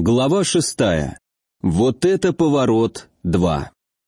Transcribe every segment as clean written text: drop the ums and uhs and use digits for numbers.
Глава 6. Вот это поворот 2.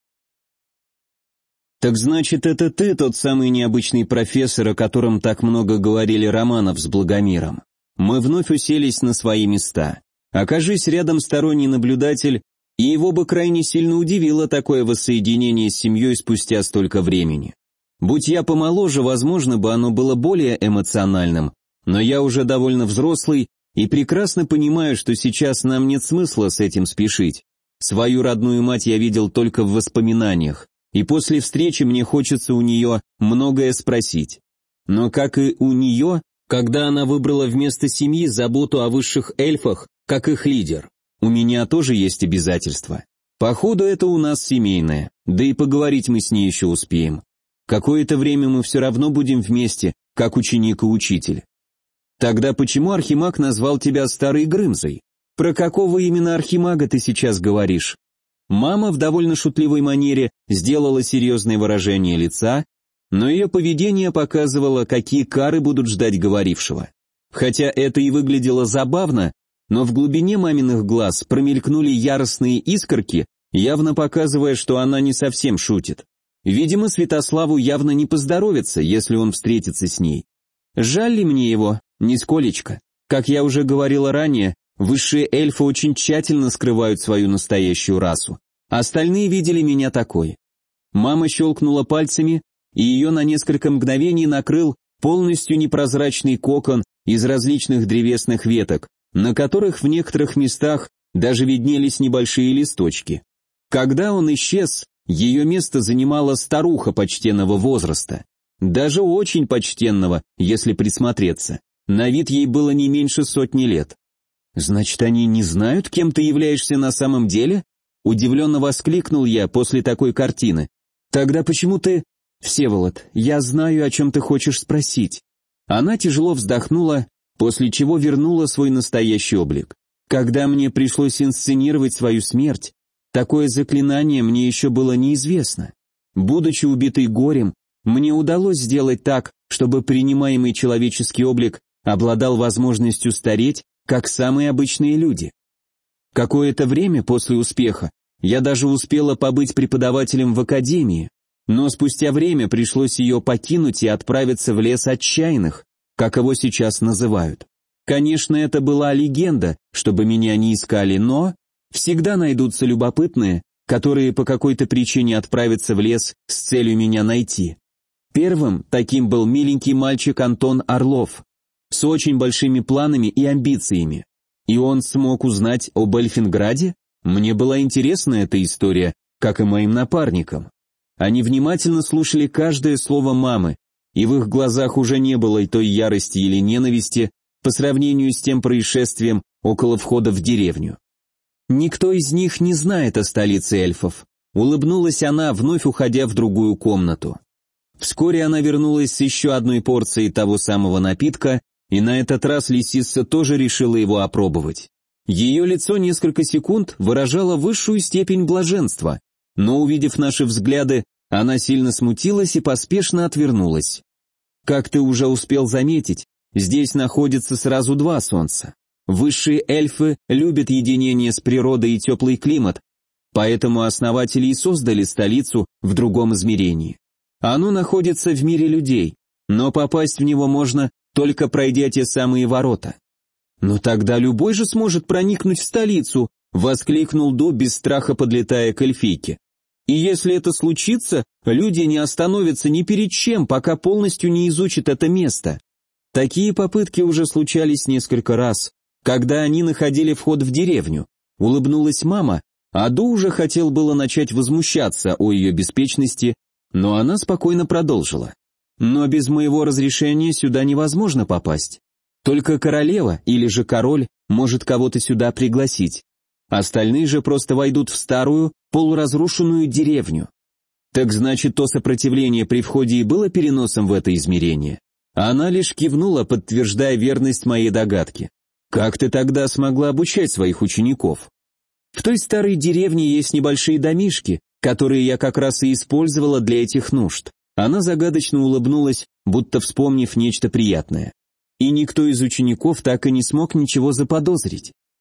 «Так значит, это ты тот самый необычный профессор, о котором так много говорили Романов с Благомиром?» Мы вновь уселись на свои места. Окажись рядом сторонний наблюдатель, и его бы крайне сильно удивило такое воссоединение с семьей спустя столько времени. Будь я помоложе, возможно бы оно было более эмоциональным, но я уже довольно взрослый, и прекрасно понимаю, что сейчас нам нет смысла с этим спешить. Свою родную мать я видел только в воспоминаниях, и после встречи мне хочется у нее многое спросить. Но как и у нее, когда она выбрала вместо семьи заботу о высших эльфах, как их лидер, у меня тоже есть обязательства. Походу, это у нас семейное, да и поговорить мы с ней еще успеем. Какое-то время мы все равно будем вместе, как ученик и учитель. Тогда почему Архимаг назвал тебя Старой Грымзой? Про какого именно Архимага ты сейчас говоришь? Мама в довольно шутливой манере сделала серьезное выражение лица, но ее поведение показывало, какие кары будут ждать говорившего. Хотя это и выглядело забавно, но в глубине маминых глаз промелькнули яростные искорки, явно показывая, что она не совсем шутит. Видимо, Святославу явно не поздоровится, если он встретится с ней. Жаль ли мне его? Нисколечко. Как я уже говорила ранее, высшие эльфы очень тщательно скрывают свою настоящую расу. Остальные видели меня такой. Мама щелкнула пальцами, и ее на несколько мгновений накрыл полностью непрозрачный кокон из различных древесных веток, на которых в некоторых местах даже виднелись небольшие листочки. Когда он исчез, ее место занимала старуха почтенного возраста. Даже очень почтенного, если присмотреться. На вид ей было не меньше 100 лет. «Значит, они не знают, кем ты являешься на самом деле?» Удивленно воскликнул я после такой картины. «Тогда почему ты...» «Всеволод, я знаю, о чем ты хочешь спросить». Она тяжело вздохнула, после чего вернула свой настоящий облик. «Когда мне пришлось инсценировать свою смерть, такое заклинание мне еще было неизвестно. Будучи убитой горем, мне удалось сделать так, чтобы принимаемый человеческий облик обладал возможностью стареть, как самые обычные люди. Какое-то время после успеха я даже успела побыть преподавателем в академии, но спустя время пришлось ее покинуть и отправиться в лес отчаянных, как его сейчас называют. Конечно, это была легенда, чтобы меня не искали, но всегда найдутся любопытные, которые по какой-то причине отправятся в лес с целью меня найти. Первым таким был миленький мальчик Антон Орлов, с очень большими планами и амбициями. И он смог узнать об Эльфинграде? Мне была интересна эта история, как и моим напарникам. Они внимательно слушали каждое слово мамы, и в их глазах уже не было той ярости или ненависти по сравнению с тем происшествием около входа в деревню. «Никто из них не знает о столице эльфов», — улыбнулась она, вновь уходя в другую комнату. Вскоре она вернулась с еще одной порцией того самого напитка, и на этот раз лисица тоже решила его опробовать. Ее лицо несколько секунд выражало высшую степень блаженства, но, увидев наши взгляды, она сильно смутилась и поспешно отвернулась. Как ты уже успел заметить, здесь находится сразу два солнца. Высшие эльфы любят единение с природой и теплый климат, поэтому основатели и создали столицу в другом измерении. Оно находится в мире людей, но попасть в него можно, только пройдя те самые ворота. «Но тогда любой же сможет проникнуть в столицу», — воскликнул Ду, без страха подлетая к эльфийке. «И если это случится, люди не остановятся ни перед чем, пока полностью не изучат это место». Такие попытки уже случались несколько раз, когда они находили вход в деревню. Улыбнулась мама, а Ду уже хотел было начать возмущаться о ее беспечности, но она спокойно продолжила. «Но без моего разрешения сюда невозможно попасть. Только королева или же король может кого-то сюда пригласить. Остальные же просто войдут в старую, полуразрушенную деревню». «Так значит, то сопротивление при входе и было переносом в это измерение?» Она лишь кивнула, подтверждая верность моей догадки. «Как ты тогда смогла обучать своих учеников?» «В той старой деревне есть небольшие домишки, которые я как раз и использовала для этих нужд». Она загадочно улыбнулась, будто вспомнив нечто приятное. И никто из учеников так и не смог ничего заподозрить.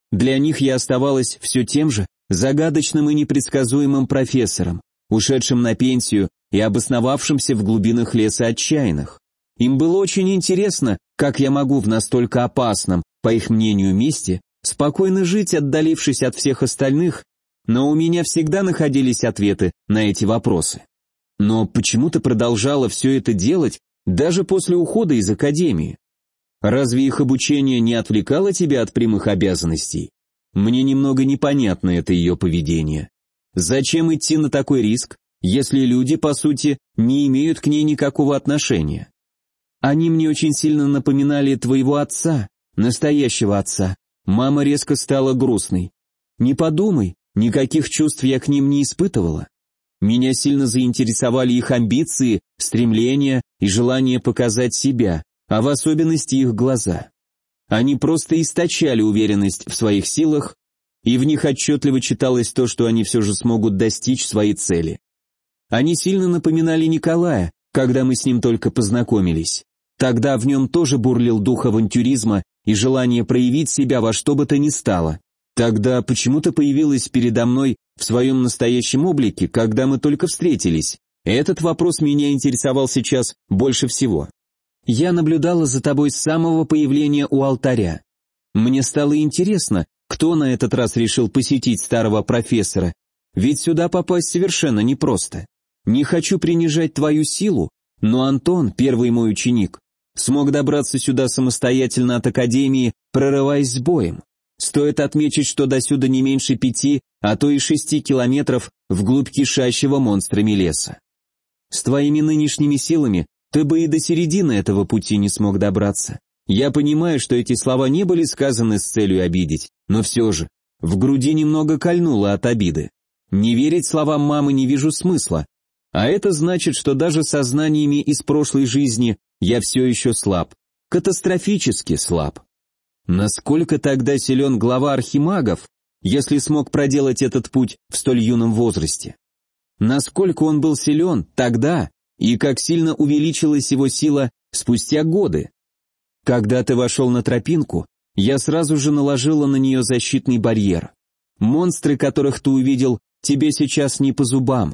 Для них я оставалась все тем же загадочным и непредсказуемым профессором, ушедшим на пенсию и обосновавшимся в глубинах леса отчаянных. Им было очень интересно, как я могу в настолько опасном, по их мнению, месте спокойно жить, отдалившись от всех остальных, но у меня всегда находились ответы на эти вопросы. Но почему ты продолжала все это делать даже после ухода из академии? Разве их обучение не отвлекало тебя от прямых обязанностей? Мне немного непонятно это ее поведение. Зачем идти на такой риск, если люди, по сути, не имеют к ней никакого отношения? Они мне очень сильно напоминали твоего отца, настоящего отца. Мама резко стала грустной. Не подумай, никаких чувств я к ним не испытывала. Меня сильно заинтересовали их амбиции, стремления и желание показать себя, а в особенности их глаза. Они просто источали уверенность в своих силах, и в них отчетливо читалось то, что они все же смогут достичь своей цели. Они сильно напоминали Николая, когда мы с ним только познакомились. Тогда в нем тоже бурлил дух авантюризма и желание проявить себя во что бы то ни стало. Тогда почему ты появилась передо мной в своем настоящем облике, когда мы только встретились? Этот вопрос меня интересовал сейчас больше всего. Я наблюдала за тобой с самого появления у алтаря. Мне стало интересно, кто на этот раз решил посетить старого профессора, ведь сюда попасть совершенно непросто. Не хочу принижать твою силу, но Антон, первый мой ученик, смог добраться сюда самостоятельно от академии, прорываясь с боем. Стоит отметить, что досюда не меньше 5, а то и 6 километров вглубь кишащего монстрами леса. С твоими нынешними силами ты бы и до середины этого пути не смог добраться. Я понимаю, что эти слова не были сказаны с целью обидеть, но все же, в груди немного кольнуло от обиды. Не верить словам мамы не вижу смысла, а это значит, что даже со знаниями из прошлой жизни я все еще слаб, катастрофически слаб. Насколько тогда силен глава архимагов, если смог проделать этот путь в столь юном возрасте? Насколько он был силен тогда, и как сильно увеличилась его сила спустя годы? Когда ты вошел на тропинку, я сразу же наложила на нее защитный барьер. Монстры, которых ты увидел, тебе сейчас не по зубам.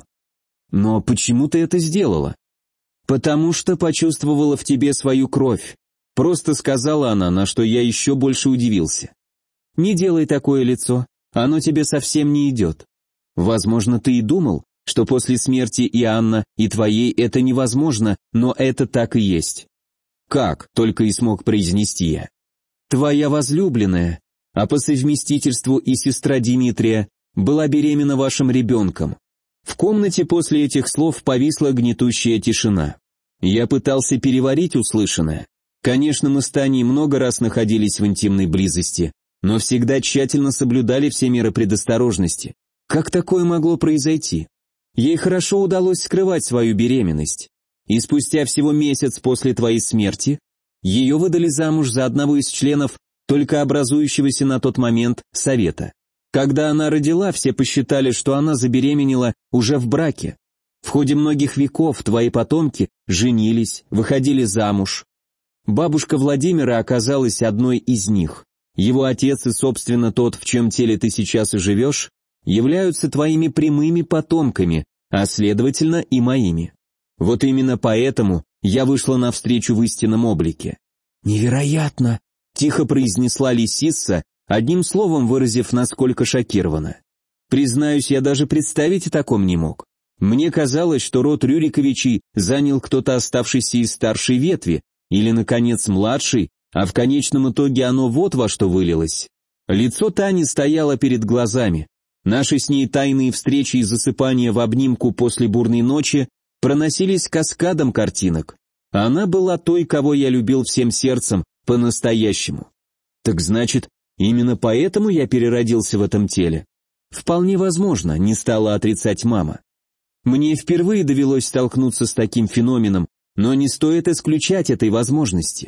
Но почему ты это сделала? Потому что почувствовала в тебе свою кровь. Просто сказала она, на что я еще больше удивился. Не делай такое лицо, оно тебе совсем не идет. Возможно, ты и думал, что после смерти Иоанна и твоей это невозможно, но это так и есть. Как, только и смог произнести я. Твоя возлюбленная, а по совместительству и сестра Дмитрия, была беременна вашим ребенком. В комнате после этих слов повисла гнетущая тишина. Я пытался переварить услышанное. Конечно, мы с Таней много раз находились в интимной близости, но всегда тщательно соблюдали все меры предосторожности. Как такое могло произойти? Ей хорошо удалось скрывать свою беременность. И спустя всего месяц после твоей смерти ее выдали замуж за одного из членов только образующегося на тот момент совета. Когда она родила, все посчитали, что она забеременела уже в браке. В ходе многих веков твои потомки женились, выходили замуж. Бабушка Владимира оказалась одной из них. Его отец и, собственно, тот, в чьем теле ты сейчас и живешь, являются твоими прямыми потомками, а следовательно и моими. Вот именно поэтому я вышла навстречу в истинном облике. «Невероятно!» — тихо произнесла Лисисса, одним словом выразив, насколько шокирована. Признаюсь, я даже представить о таком не мог. Мне казалось, что род Рюриковичей занял кто-то оставшийся из старшей ветви, или, наконец, младший, а в конечном итоге оно вот во что вылилось. Лицо Тани стояло перед глазами. Наши с ней тайные встречи и засыпания в обнимку после бурной ночи проносились каскадом картинок. Она была той, кого я любил всем сердцем, по-настоящему. Так значит, именно поэтому я переродился в этом теле? Вполне возможно, не стала отрицать мама. Мне впервые довелось столкнуться с таким феноменом, но не стоит исключать этой возможности.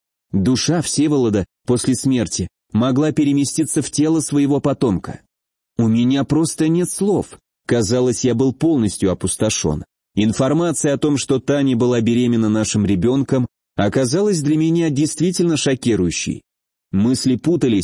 Душа Всеволода после смерти могла переместиться в тело своего потомка. У меня просто нет слов. Казалось, я был полностью опустошен. Информация о том, что Таня была беременна нашим ребенком, оказалась для меня действительно шокирующей. Мысли путались,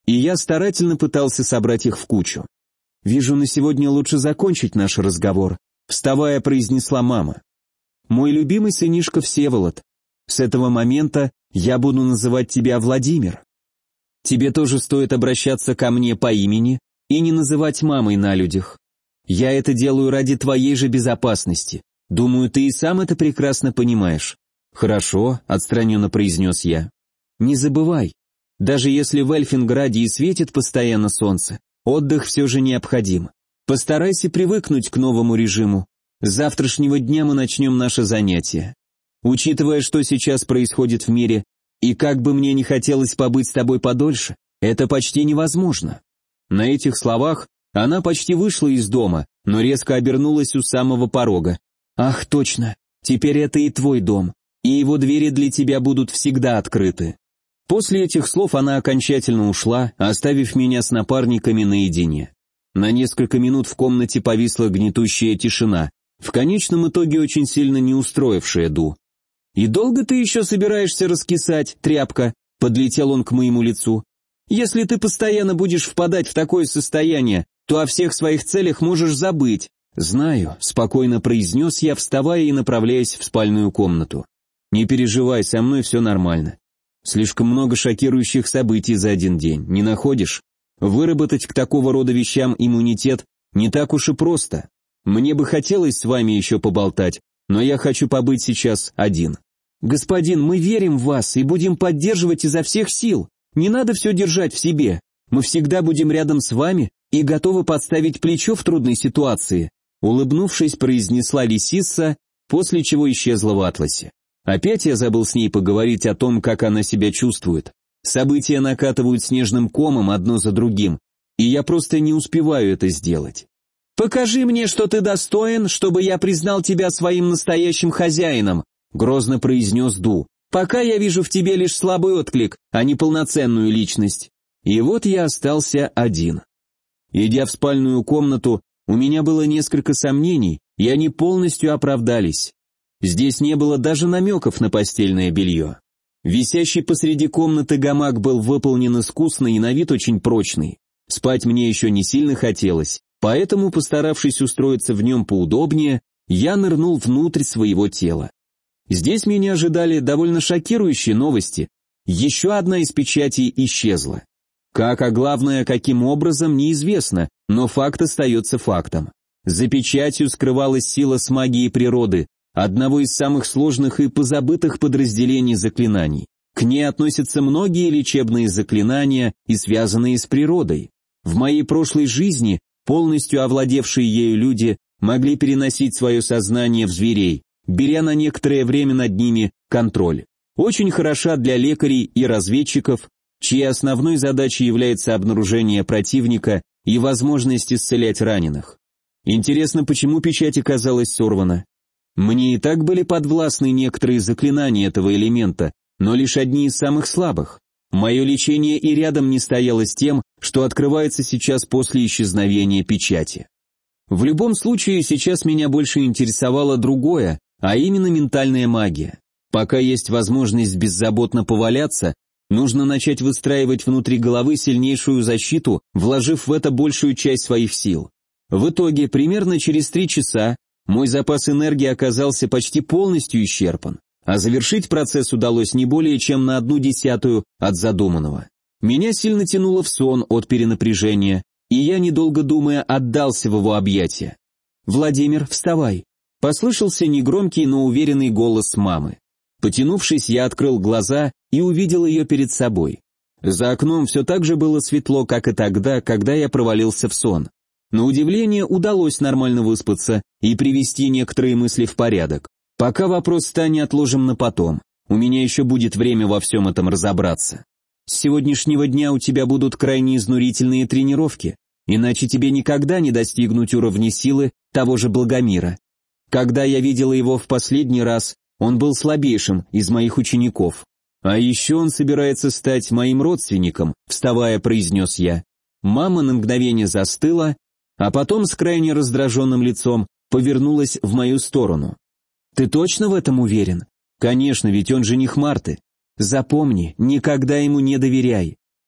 и я старательно пытался собрать их в кучу. «Вижу, на сегодня лучше закончить наш разговор», — вставая, произнесла мама. «Мой любимый сынишка Всеволод, с этого момента я буду называть тебя Владимир. Тебе тоже стоит обращаться ко мне по имени и не называть мамой на людях. Я это делаю ради твоей же безопасности. Думаю, ты и сам это прекрасно понимаешь». «Хорошо», — отстраненно произнес я. «Не забывай, даже если в Эльфинграде и светит постоянно солнце, отдых все же необходим. Постарайся привыкнуть к новому режиму. С завтрашнего дня мы начнем наше занятие. Учитывая, что сейчас происходит в мире, и как бы мне не хотелось побыть с тобой подольше, это почти невозможно». На этих словах она почти вышла из дома, но резко обернулась у самого порога. «Ах, точно, теперь это и твой дом, и его двери для тебя будут всегда открыты». После этих слов она окончательно ушла, оставив меня с напарниками наедине. На несколько минут в комнате повисла гнетущая тишина, в конечном итоге очень сильно не устроившая Ду. «И долго ты еще собираешься раскисать, тряпка?» — подлетел он к моему лицу. «Если ты постоянно будешь впадать в такое состояние, то о всех своих целях можешь забыть». «Знаю», — спокойно произнес я, вставая и направляясь в спальную комнату. «Не переживай, со мной все нормально. Слишком много шокирующих событий за один день, не находишь? Выработать к такого рода вещам иммунитет не так уж и просто. Мне бы хотелось с вами еще поболтать, но я хочу побыть сейчас один». «Господин, мы верим в вас и будем поддерживать изо всех сил. Не надо все держать в себе. Мы всегда будем рядом с вами и готовы подставить плечо в трудной ситуации», улыбнувшись, произнесла Лисисса, после чего исчезла в атласе. Опять я забыл с ней поговорить о том, как она себя чувствует. События накатывают снежным комом одно за другим, и я просто не успеваю это сделать. «Покажи мне, что ты достоин, чтобы я признал тебя своим настоящим хозяином», грозно произнес Ду. «Пока я вижу в тебе лишь слабый отклик, а не полноценную личность». И вот я остался один. Идя в спальную комнату, у меня было несколько сомнений, и они полностью оправдались. Здесь не было даже намеков на постельное белье. Висящий посреди комнаты гамак был выполнен искусно и на вид очень прочный. Спать мне еще не сильно хотелось, поэтому, постаравшись устроиться в нем поудобнее, я нырнул внутрь своего тела. Здесь меня ожидали довольно шокирующие новости. Еще одна из печатей исчезла. Как, а главное, каким образом, неизвестно, но факт остается фактом. За печатью скрывалась сила с магией природы, одного из самых сложных и позабытых подразделений заклинаний. К ней относятся многие лечебные заклинания и связанные с природой. В моей прошлой жизни полностью овладевшие ею люди могли переносить свое сознание в зверей, беря на некоторое время над ними контроль. Очень хороша для лекарей и разведчиков, чьей основной задачей является обнаружение противника и возможность исцелять раненых. Интересно, почему печать оказалась сорвана? Мне и так были подвластны некоторые заклинания этого элемента, но лишь одни из самых слабых. Мое лечение и рядом не стояло с тем, что открывается сейчас после исчезновения печати. В любом случае, сейчас меня больше интересовало другое, а именно ментальная магия. Пока есть возможность беззаботно поваляться, нужно начать выстраивать внутри головы сильнейшую защиту, вложив в это большую часть своих сил. В итоге, примерно через 3 часа, мой запас энергии оказался почти полностью исчерпан, а завершить процесс удалось не более чем на 1/10 от задуманного. Меня сильно тянуло в сон от перенапряжения, и я, недолго думая, отдался в его объятия. «Владимир, вставай!» Послышался негромкий, но уверенный голос мамы. Потянувшись, я открыл глаза и увидел ее перед собой. За окном все так же было светло, как и тогда, когда я провалился в сон. На удивление удалось нормально выспаться и привести некоторые мысли в порядок. Пока вопрос с Таней отложим на потом. У меня еще будет время во всем этом разобраться. С сегодняшнего дня у тебя будут крайне изнурительные тренировки, иначе тебе никогда не достигнуть уровня силы того же Благомира. Когда я видела его в последний раз, он был слабейшим из моих учеников. А еще он собирается стать моим родственником, вставая, произнес я. Мама на мгновение застыла, а потом с крайне раздраженным лицом повернулась в мою сторону. «Ты точно в этом уверен?» «Конечно, ведь он жених Марты. Запомни, никогда ему не доверяй.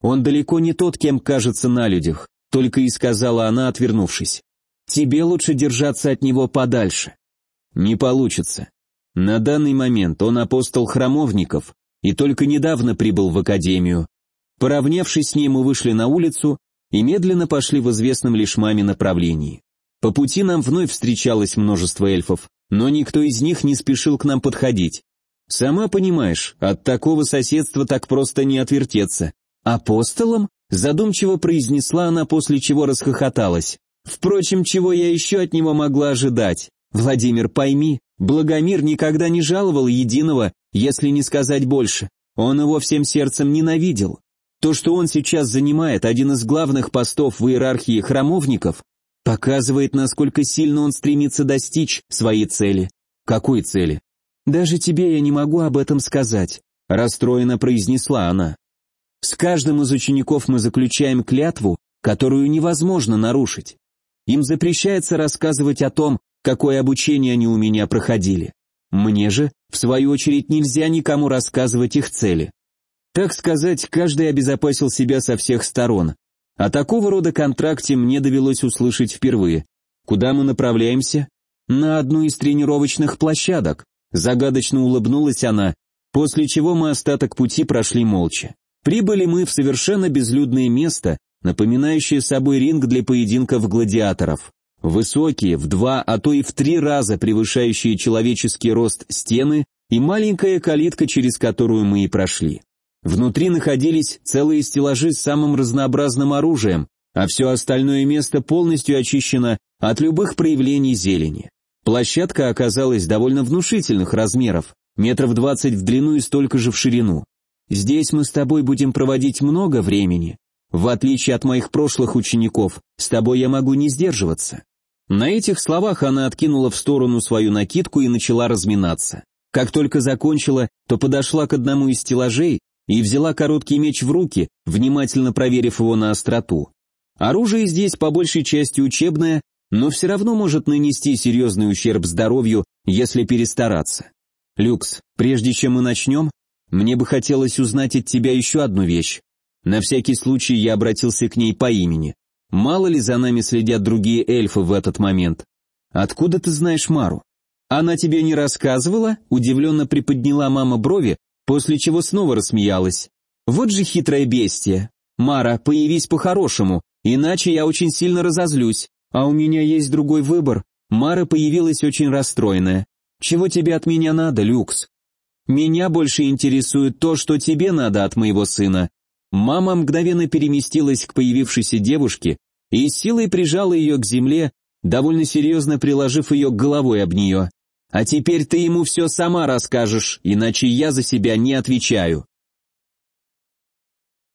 Он далеко не тот, кем кажется на людях, только и сказала она, отвернувшись. Тебе лучше держаться от него подальше. Не получится. На данный момент он апостол храмовников и только недавно прибыл в академию. Поравнявшись с ней, мы вышли на улицу и медленно пошли в известном лишь маме направлении. По пути нам вновь встречалось множество эльфов, но никто из них не спешил к нам подходить. Сама понимаешь, от такого соседства так просто не отвертеться. «Апостолом?» — задумчиво произнесла она, после чего расхохоталась. «Впрочем, чего я еще от него могла ожидать? Владимир, пойми, Благомир никогда не жаловал единого, если не сказать больше. Он его всем сердцем ненавидел. То, что он сейчас занимает один из главных постов в иерархии храмовников, показывает, насколько сильно он стремится достичь своей цели». «Какой цели?» «Даже тебе я не могу об этом сказать», — расстроенно произнесла она. «С каждым из учеников мы заключаем клятву, которую невозможно нарушить. Им запрещается рассказывать о том, какое обучение они у меня проходили. Мне же, в свою очередь, нельзя никому рассказывать их цели. Так сказать, каждый обезопасил себя со всех сторон. О такого рода контракте мне довелось услышать впервые. Куда мы направляемся? На одну из тренировочных площадок. Загадочно улыбнулась она, после чего мы остаток пути прошли молча. Прибыли мы в совершенно безлюдное место, напоминающее собой ринг для поединков гладиаторов. Высокие, в 2, а то и в 3 раза превышающие человеческий рост стены и маленькая калитка, через которую мы и прошли. Внутри находились целые стеллажи с самым разнообразным оружием, а все остальное место полностью очищено от любых проявлений зелени. Площадка оказалась довольно внушительных размеров, 20 метров в длину и столько же в ширину. Здесь мы с тобой будем проводить много времени. В отличие от моих прошлых учеников, с тобой я могу не сдерживаться». На этих словах она откинула в сторону свою накидку и начала разминаться. Как только закончила, то подошла к одному из стеллажей и взяла короткий меч в руки, внимательно проверив его на остроту. Оружие здесь по большей части учебное, но все равно может нанести серьезный ущерб здоровью, если перестараться. «Люкс, прежде чем мы начнем, мне бы хотелось узнать от тебя еще одну вещь». На всякий случай я обратился к ней по имени. Мало ли за нами следят другие эльфы в этот момент. «Откуда ты знаешь Мару?» «Она тебе не рассказывала?» Удивленно приподняла мама брови, после чего снова рассмеялась. «Вот же хитрое бестие. Мара, появись по-хорошему, иначе я очень сильно разозлюсь. А у меня есть другой выбор». Мара появилась очень расстроенная. «Чего тебе от меня надо, Люкс?» «Меня больше интересует то, что тебе надо от моего сына». Мама мгновенно переместилась к появившейся девушке и с силой прижала ее к земле, довольно серьезно приложив ее головой об нее. «А теперь ты ему все сама расскажешь, иначе я за себя не отвечаю».